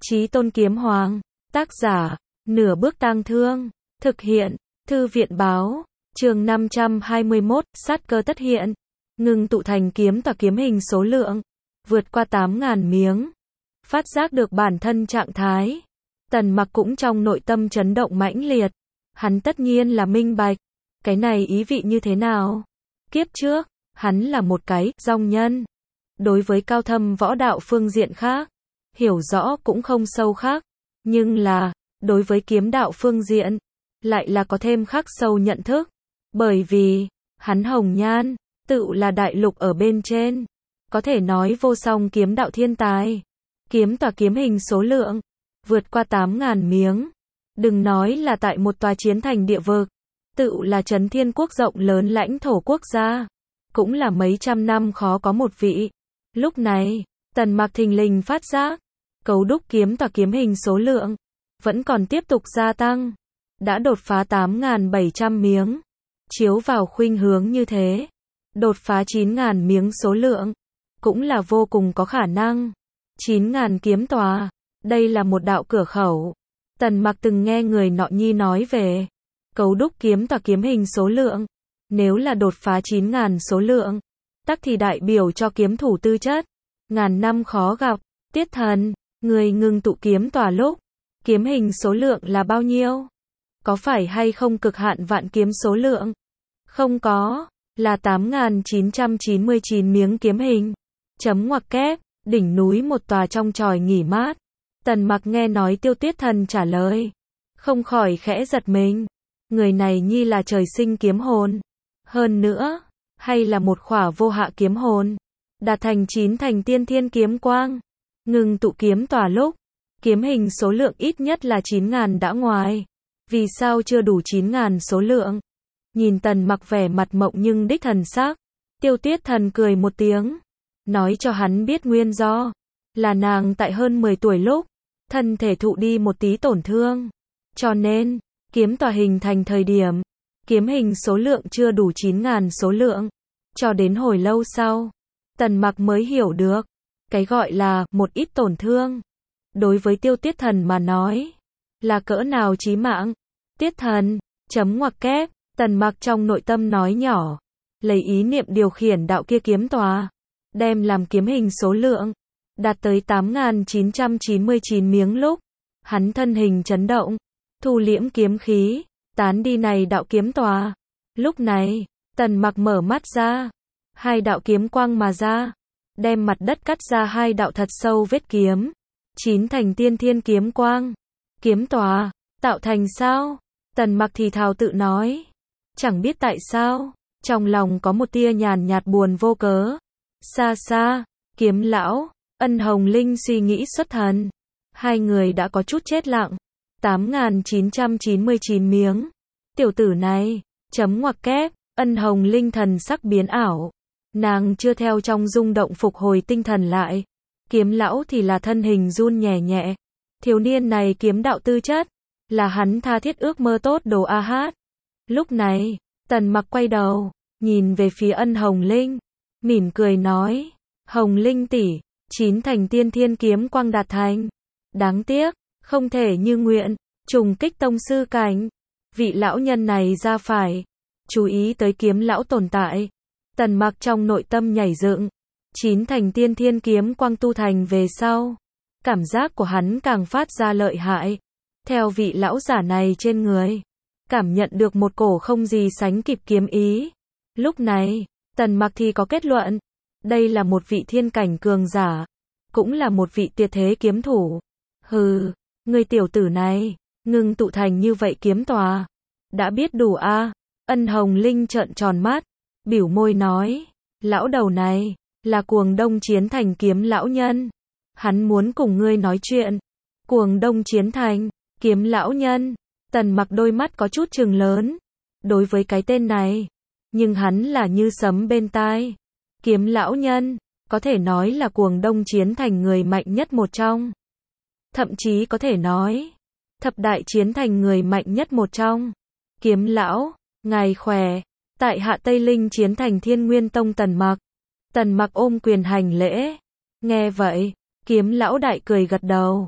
Chí Tôn Kiếm Hoàng, tác giả, Nửa Bước Tang Thương, thực hiện, Thư viện báo, chương 521, sát cơ tất hiện, ngưng tụ thành kiếm tỏa kiếm hình số lượng, vượt qua 8.000 miếng, phát giác được bản thân trạng thái. Tần Mặc cũng trong nội tâm chấn động mãnh liệt, hắn tất nhiên là minh bạch, cái này ý vị như thế nào. Kiếp trước, hắn là một cái dòng nhân, đối với cao thâm võ đạo phương diện khác, hiểu rõ cũng không sâu khác, nhưng là, đối với kiếm đạo phương diện, lại là có thêm khắc sâu nhận thức, bởi vì, hắn hồng nhan, tự là đại lục ở bên trên, có thể nói vô song kiếm đạo thiên tài, kiếm tỏa kiếm hình số lượng, vượt qua 8.000 miếng, đừng nói là tại một tòa chiến thành địa vực, tự là Trấn Thiên Quốc rộng lớn lãnh thổ quốc gia, cũng là mấy trăm năm khó có một vị. Lúc này, Tần Mặc thình lình phát giác, cấu đúc kiếm tỏa kiếm hình số lượng, vẫn còn tiếp tục gia tăng, đã đột phá 8.700 miếng, chiếu vào khuynh hướng như thế, đột phá 9.000 miếng số lượng, cũng là vô cùng có khả năng. 9.000 kiếm tòa, đây là một đạo cửa khẩu. Tần Mặc từng nghe người nọ nhi nói về cấu đúc kiếm tỏa kiếm hình số lượng, nếu là đột phá 9.000 số lượng, tắc thì đại biểu cho kiếm thủ tư chất, ngàn năm khó gặp. Tiết Thần, người ngưng tụ kiếm tỏa lúc, kiếm hình số lượng là bao nhiêu? Có phải hay không cực hạn vạn kiếm số lượng? Không có, là 8.999 miếng kiếm hình. Chấm ngoặc kép, đỉnh núi một tòa trong tròi nghỉ mát. Tần Mặc nghe nói Tiêu Tiết Thần trả lời, không khỏi khẽ giật mình. Người này nhi là trời sinh kiếm hồn. Hơn nữa, hay là một khỏa vô hạ kiếm hồn. Đạt thành 9 thành tiên thiên kiếm quang. Ngừng tụ kiếm tỏa lúc, kiếm hình số lượng ít nhất là 9.000 đã ngoài. Vì sao chưa đủ 9.000 số lượng? Nhìn Tần Mặc vẻ mặt mộng nhưng đích thần sắc, Tiêu Tiết Thần cười một tiếng, nói cho hắn biết nguyên do, là nàng tại hơn 10 tuổi lúc, thân thể thụ đi một tí tổn thương. Cho nên, kiếm tỏa hình thành thời điểm, kiếm hình số lượng chưa đủ 9.000 số lượng. Cho đến hồi lâu sau, Tần Mặc mới hiểu được, cái gọi là một ít tổn thương. Đối với Tiêu Tiết Thần mà nói, là cỡ nào chí mạng. Tiết Thần, chấm ngoặc kép, Tần Mặc trong nội tâm nói nhỏ, lấy ý niệm điều khiển đạo kia kiếm tòa, đem làm kiếm hình số lượng, đạt tới 8.999 miếng lúc, hắn thân hình chấn động, thu liễm kiếm khí, tán đi này đạo kiếm tòa. Lúc này, Tần Mặc mở mắt ra, hai đạo kiếm quang mà ra, đem mặt đất cắt ra hai đạo thật sâu vết kiếm, 9 thành tiên thiên kiếm quang. Kiếm tòa, tạo thành sao? Tần Mặc thì thào tự nói, chẳng biết tại sao, trong lòng có một tia nhàn nhạt buồn vô cớ. Xa xa, Kiếm lão, Ân Hồng Linh suy nghĩ xuất thần, hai người đã có chút chết lặng. 8.999 miếng, tiểu tử này, chấm ngoặc kép, Ân Hồng Linh thần sắc biến ảo, nàng chưa theo trong rung động phục hồi tinh thần lại. Kiếm lão thì là thân hình run nhẹ nhẹ, thiếu niên này kiếm đạo tư chất, là hắn tha thiết ước mơ tốt đồ a hát. Lúc này, Tần Mặc quay đầu, nhìn về phía Ân Hồng Linh, mỉm cười nói, Hồng Linh tỷ, 9 thành tiên thiên kiếm quang đạt thành. Đáng tiếc, không thể như nguyện, trùng kích tông sư cảnh. Vị lão nhân này ra phải chú ý tới kiếm lão tồn tại. Tần Mặc trong nội tâm nhảy dựng, 9 thành tiên thiên kiếm quang tu thành về sau, cảm giác của hắn càng phát ra lợi hại. Theo vị lão giả này trên người, cảm nhận được một cổ không gì sánh kịp kiếm ý. Lúc này, Tần Mặc thì có kết luận, đây là một vị thiên cảnh cường giả, cũng là một vị tuyệt thế kiếm thủ. Hừ, người tiểu tử này, ngưng tụ thành như vậy kiếm tòa, đã biết đủ a? Ân Hồng Linh trợn tròn mắt, biểu môi nói, lão đầu này, là Cuồng Đông Chiến Thành kiếm lão nhân. Hắn muốn cùng ngươi nói chuyện. Cuồng Đông Chiến Thành, kiếm lão nhân. Tần Mặc đôi mắt có chút trừng lớn, đối với cái tên này, nhưng hắn là như sấm bên tai. Kiếm lão nhân, có thể nói là Cuồng Đông Chiến Thành người mạnh nhất một trong. Thậm chí có thể nói, thập đại chiến thành người mạnh nhất một trong. Kiếm lão, ngài khỏe. Tại hạ Tây Linh Chiến Thành Thiên Nguyên Tông Tần Mặc. Tần Mặc ôm quyền hành lễ. Nghe vậy, kiếm lão đại cười gật đầu.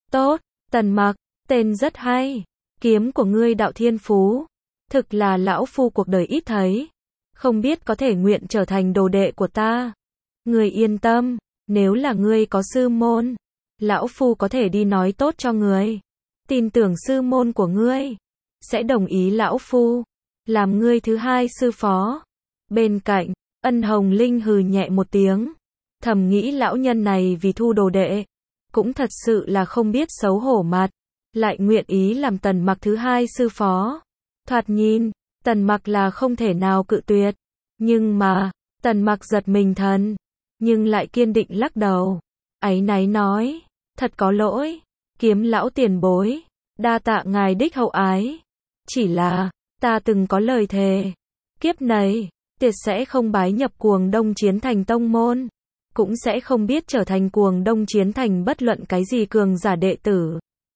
Tốt, Tần Mặc, tên rất hay. Kiếm của ngươi đạo thiên phú. Thực là lão phu cuộc đời ít thấy. Không biết có thể nguyện trở thành đồ đệ của ta. Ngươi yên tâm, nếu là ngươi có sư môn, lão phu có thể đi nói tốt cho ngươi. Tin tưởng sư môn của ngươi sẽ đồng ý lão phu làm ngươi thứ hai sư phó. Bên cạnh, Ân Hồng Linh hừ nhẹ một tiếng, thầm nghĩ lão nhân này vì thu đồ đệ, cũng thật sự là không biết xấu hổ mặt, lại nguyện ý làm Tần Mặc thứ hai sư phó. Thoạt nhìn, Tần Mặc là không thể nào cự tuyệt, nhưng mà, Tần Mặc giật mình thần, nhưng lại kiên định lắc đầu, áy náy nói, thật có lỗi, Kiếm lão tiền bối, đa tạ ngài đích hậu ái, chỉ là, ta từng có lời thề, kiếp này, tuyệt sẽ không bái nhập Cuồng Đông Chiến Thành tông môn, cũng sẽ không biết trở thành Cuồng Đông Chiến Thành bất luận cái gì cường giả đệ tử.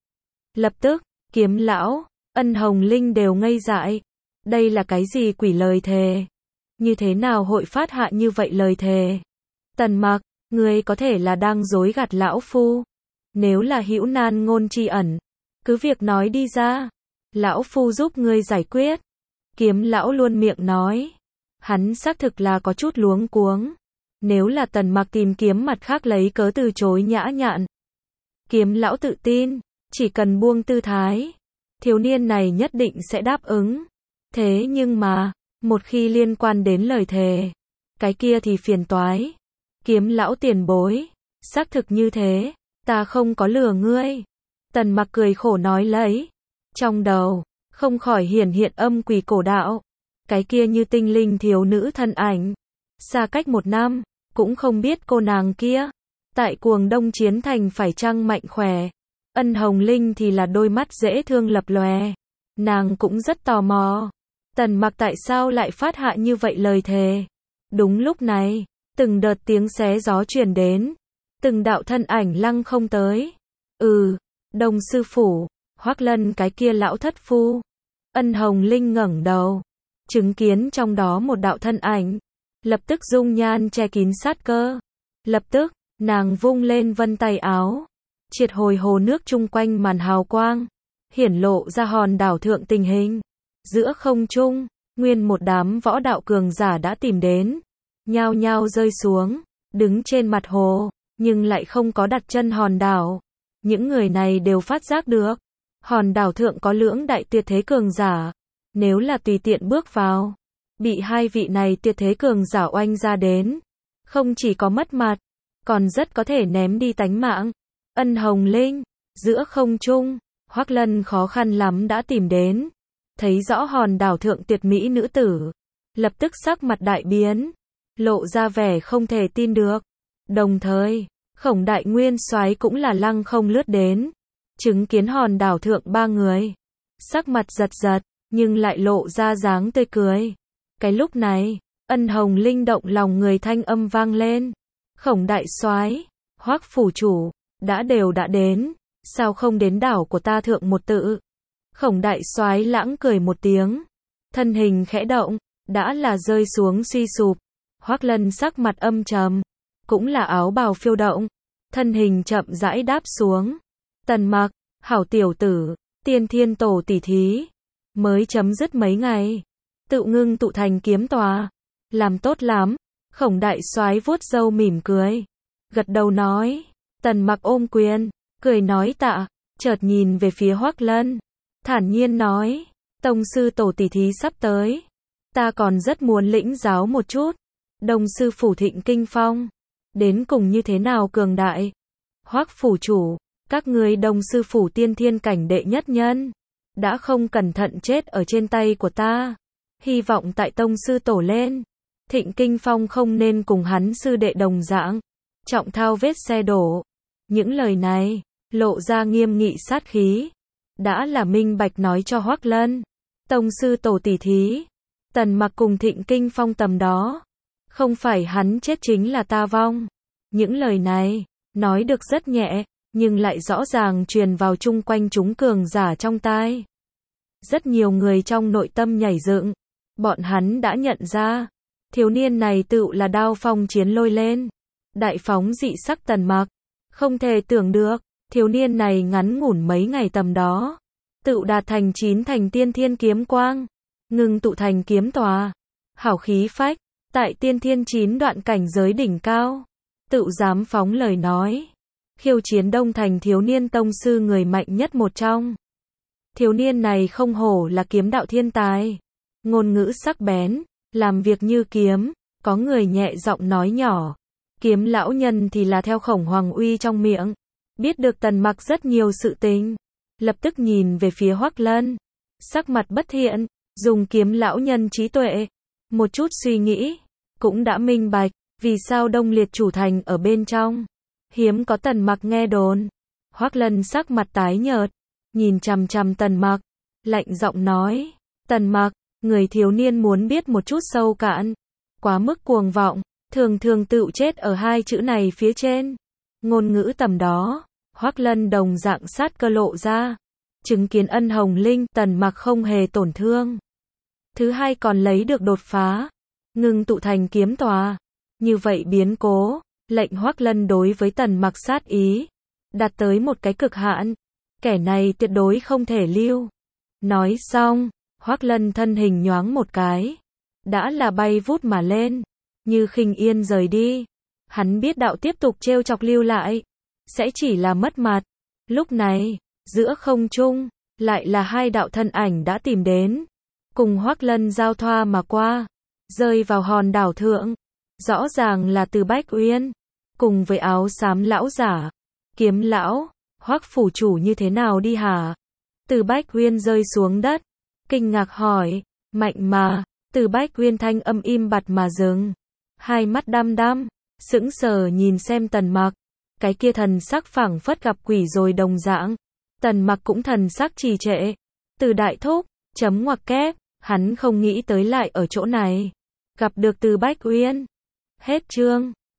Lập tức, Kiếm lão, Ân Hồng Linh đều ngây dại, đây là cái gì quỷ lời thề? Như thế nào hội phát hạ như vậy lời thề? Tần Mặc, ngươi có thể là đang dối gạt lão phu. Nếu là hữu nan ngôn tri ẩn, cứ việc nói đi ra, lão phu giúp ngươi giải quyết. Kiếm lão luôn miệng nói, hắn xác thực là có chút luống cuống. Nếu là Tần Mặc tìm kiếm mặt khác lấy cớ từ chối nhã nhặn. Kiếm lão tự tin, chỉ cần buông tư thái, thiếu niên này nhất định sẽ đáp ứng. Thế nhưng mà, một khi liên quan đến lời thề, cái kia thì phiền toái. Kiếm lão tiền bối, xác thực như thế, ta không có lừa ngươi. Tần Mặc cười khổ nói lấy, trong đầu không khỏi hiển hiện âm quỷ cổ đạo, cái kia như tinh linh thiếu nữ thân ảnh, xa cách 1 năm, cũng không biết cô nàng kia tại Cuồng Đông Chiến Thành phải chăng mạnh khỏe. Ân Hồng Linh thì là đôi mắt dễ thương lập lòe, nàng cũng rất tò mò, Tần Mặc tại sao lại phát hạ như vậy lời thề. Đúng lúc này, từng đợt tiếng xé gió truyền đến, từng đạo thân ảnh lăng không tới. Đông sư phủ, Hoắc Lân cái kia lão thất phu. Ân Hồng Linh ngẩng đầu, chứng kiến trong đó một đạo thân ảnh, lập tức dung nhan che kín sát cơ. Lập tức, nàng vung lên vân tay áo, triệt hồi hồ nước chung quanh màn hào quang, hiển lộ ra hòn đảo thượng tình hình. Giữa không trung, nguyên một đám võ đạo cường giả đã tìm đến, nhao nhao rơi xuống, đứng trên mặt hồ, nhưng lại không có đặt chân hòn đảo. Những người này đều phát giác được, hòn đảo thượng có lưỡng đại tuyệt thế cường giả, nếu là tùy tiện bước vào, bị hai vị này tuyệt thế cường giả oanh ra đến, không chỉ có mất mặt, còn rất có thể ném đi tánh mạng. Ân Hồng Linh, giữa không trung, Hoắc Lân khó khăn lắm đã tìm đến, thấy rõ hòn đảo thượng tuyệt mỹ nữ tử, lập tức sắc mặt đại biến, lộ ra vẻ không thể tin được. Đồng thời, Khổng Đại Nguyên Soái cũng là lăng không lướt đến, chứng kiến hòn đảo thượng 3 người, sắc mặt giật giật, nhưng lại lộ ra dáng tươi cười. Cái lúc này, Ân Hồng Linh động lòng người thanh âm vang lên. Khổng Đại Soái, Hoắc phủ chủ, đã đến, sao không đến đảo của ta thượng một tự? Khổng Đại Soái lãng cười một tiếng, thân hình khẽ động, đã là rơi xuống suy sụp. Hoắc Lân sắc mặt âm trầm, cũng là áo bào phiêu động, thân hình chậm rãi đáp xuống. Tần Mặc, hảo tiểu tử, Tiên Thiên Tổ tỷ thí mới chấm dứt mấy ngày, tự ngưng tụ thành kiếm tòa, làm tốt lắm. Khổng Đại Soái vuốt râu mỉm cười, gật đầu nói. Tần Mặc ôm quyền, cười nói tạ, chợt nhìn về phía Hoắc Lân, thản nhiên nói, tông sư tổ tỷ thí sắp tới, ta còn rất muốn lĩnh giáo một chút. Đông sư phủ Thịnh Kinh Phong, đến cùng như thế nào cường đại? Hoắc phủ chủ, các ngươi Đông sư phủ tiên thiên cảnh đệ nhất nhân, đã không cẩn thận chết ở trên tay của ta. Hy vọng tại tông sư tổ lên, Thịnh Kinh Phong không nên cùng hắn sư đệ đồng dạng, trọng thao vết xe đổ. Những lời này, lộ ra nghiêm nghị sát khí, đã là minh bạch nói cho Hoắc Lân. Tông sư tổ tỷ thí, Tần Mặc cùng Thịnh Kinh Phong tầm đó, không phải hắn chết chính là ta vong. Những lời này, nói được rất nhẹ, nhưng lại rõ ràng truyền vào chung quanh chúng cường giả trong tai. Rất nhiều người trong nội tâm nhảy dựng, bọn hắn đã nhận ra, thiếu niên này tựu là đao phong chiến lôi lên, đại phóng dị sắc Tần Mặc. Không thể tưởng được, Thiếu niên này ngắn ngủn mấy ngày tầm đó, tựu đạt thành 9 thành tiên thiên kiếm quang, ngưng tụ thành kiếm tòa, hảo khí phách, tại tiên thiên 9 đoạn cảnh giới đỉnh cao, tựu dám phóng lời nói, khiêu chiến Đông Thành thiếu niên tông sư người mạnh nhất một trong. Thiếu niên này không hổ là kiếm đạo thiên tài, ngôn ngữ sắc bén, làm việc như kiếm, có người nhẹ giọng nói nhỏ. Kiếm lão nhân thì là theo Khổng Hoàng Uy trong miệng, biết được Tần Mặc rất nhiều sự tình, lập tức nhìn về phía Hoắc Lân, sắc mặt bất thiện, dùng kiếm lão nhân trí tuệ, một chút suy nghĩ, cũng đã minh bạch, vì sao Đông Liệt chủ thành ở bên trong, hiếm có Tần Mặc nghe đồn. Hoắc Lân sắc mặt tái nhợt, nhìn chằm chằm Tần Mặc, lạnh giọng nói, Tần Mặc, người thiếu niên muốn biết một chút sâu cạn, quá mức cuồng vọng, thường thường tựu chết ở hai chữ này phía trên. Ngôn ngữ tầm đó, Hoắc Lân đồng dạng sát cơ lộ ra, chứng kiến Ân Hồng Linh, Tần Mặc không hề tổn thương. Thứ hai còn lấy được đột phá, ngưng tụ thành kiếm tòa. Như vậy biến cố, lệnh Hoắc Lân đối với Tần Mặc sát ý, đạt tới một cái cực hạn. Kẻ này tuyệt đối không thể lưu. Nói xong, Hoắc Lân thân hình nhoáng một cái, đã là bay vút mà lên, như khinh yên rời đi. Hắn biết đạo tiếp tục trêu chọc lưu lại, sẽ chỉ là mất mặt. Lúc này, giữa không trung, lại là hai đạo thân ảnh đã tìm đến, cùng Hoắc Lân giao thoa mà qua, rơi vào hòn đảo thượng. Rõ ràng là Từ Bách Uyên, cùng với áo xám lão giả, kiếm lão, Hoắc phủ chủ như thế nào đi hả? Từ Bách Uyên rơi xuống đất, kinh ngạc hỏi, mạnh mà, Từ Bách Uyên thanh âm im bặt mà dừng, hai mắt đăm đăm, sững sờ nhìn xem Tần Mặc, cái kia thần sắc phảng phất gặp quỷ rồi đồng dạng. Tần Mặc cũng thần sắc trì trệ, Từ đại thúc, chấm ngoặc kép, hắn không nghĩ tới lại ở chỗ này, gặp được Từ Bách Uyên. Hết chương.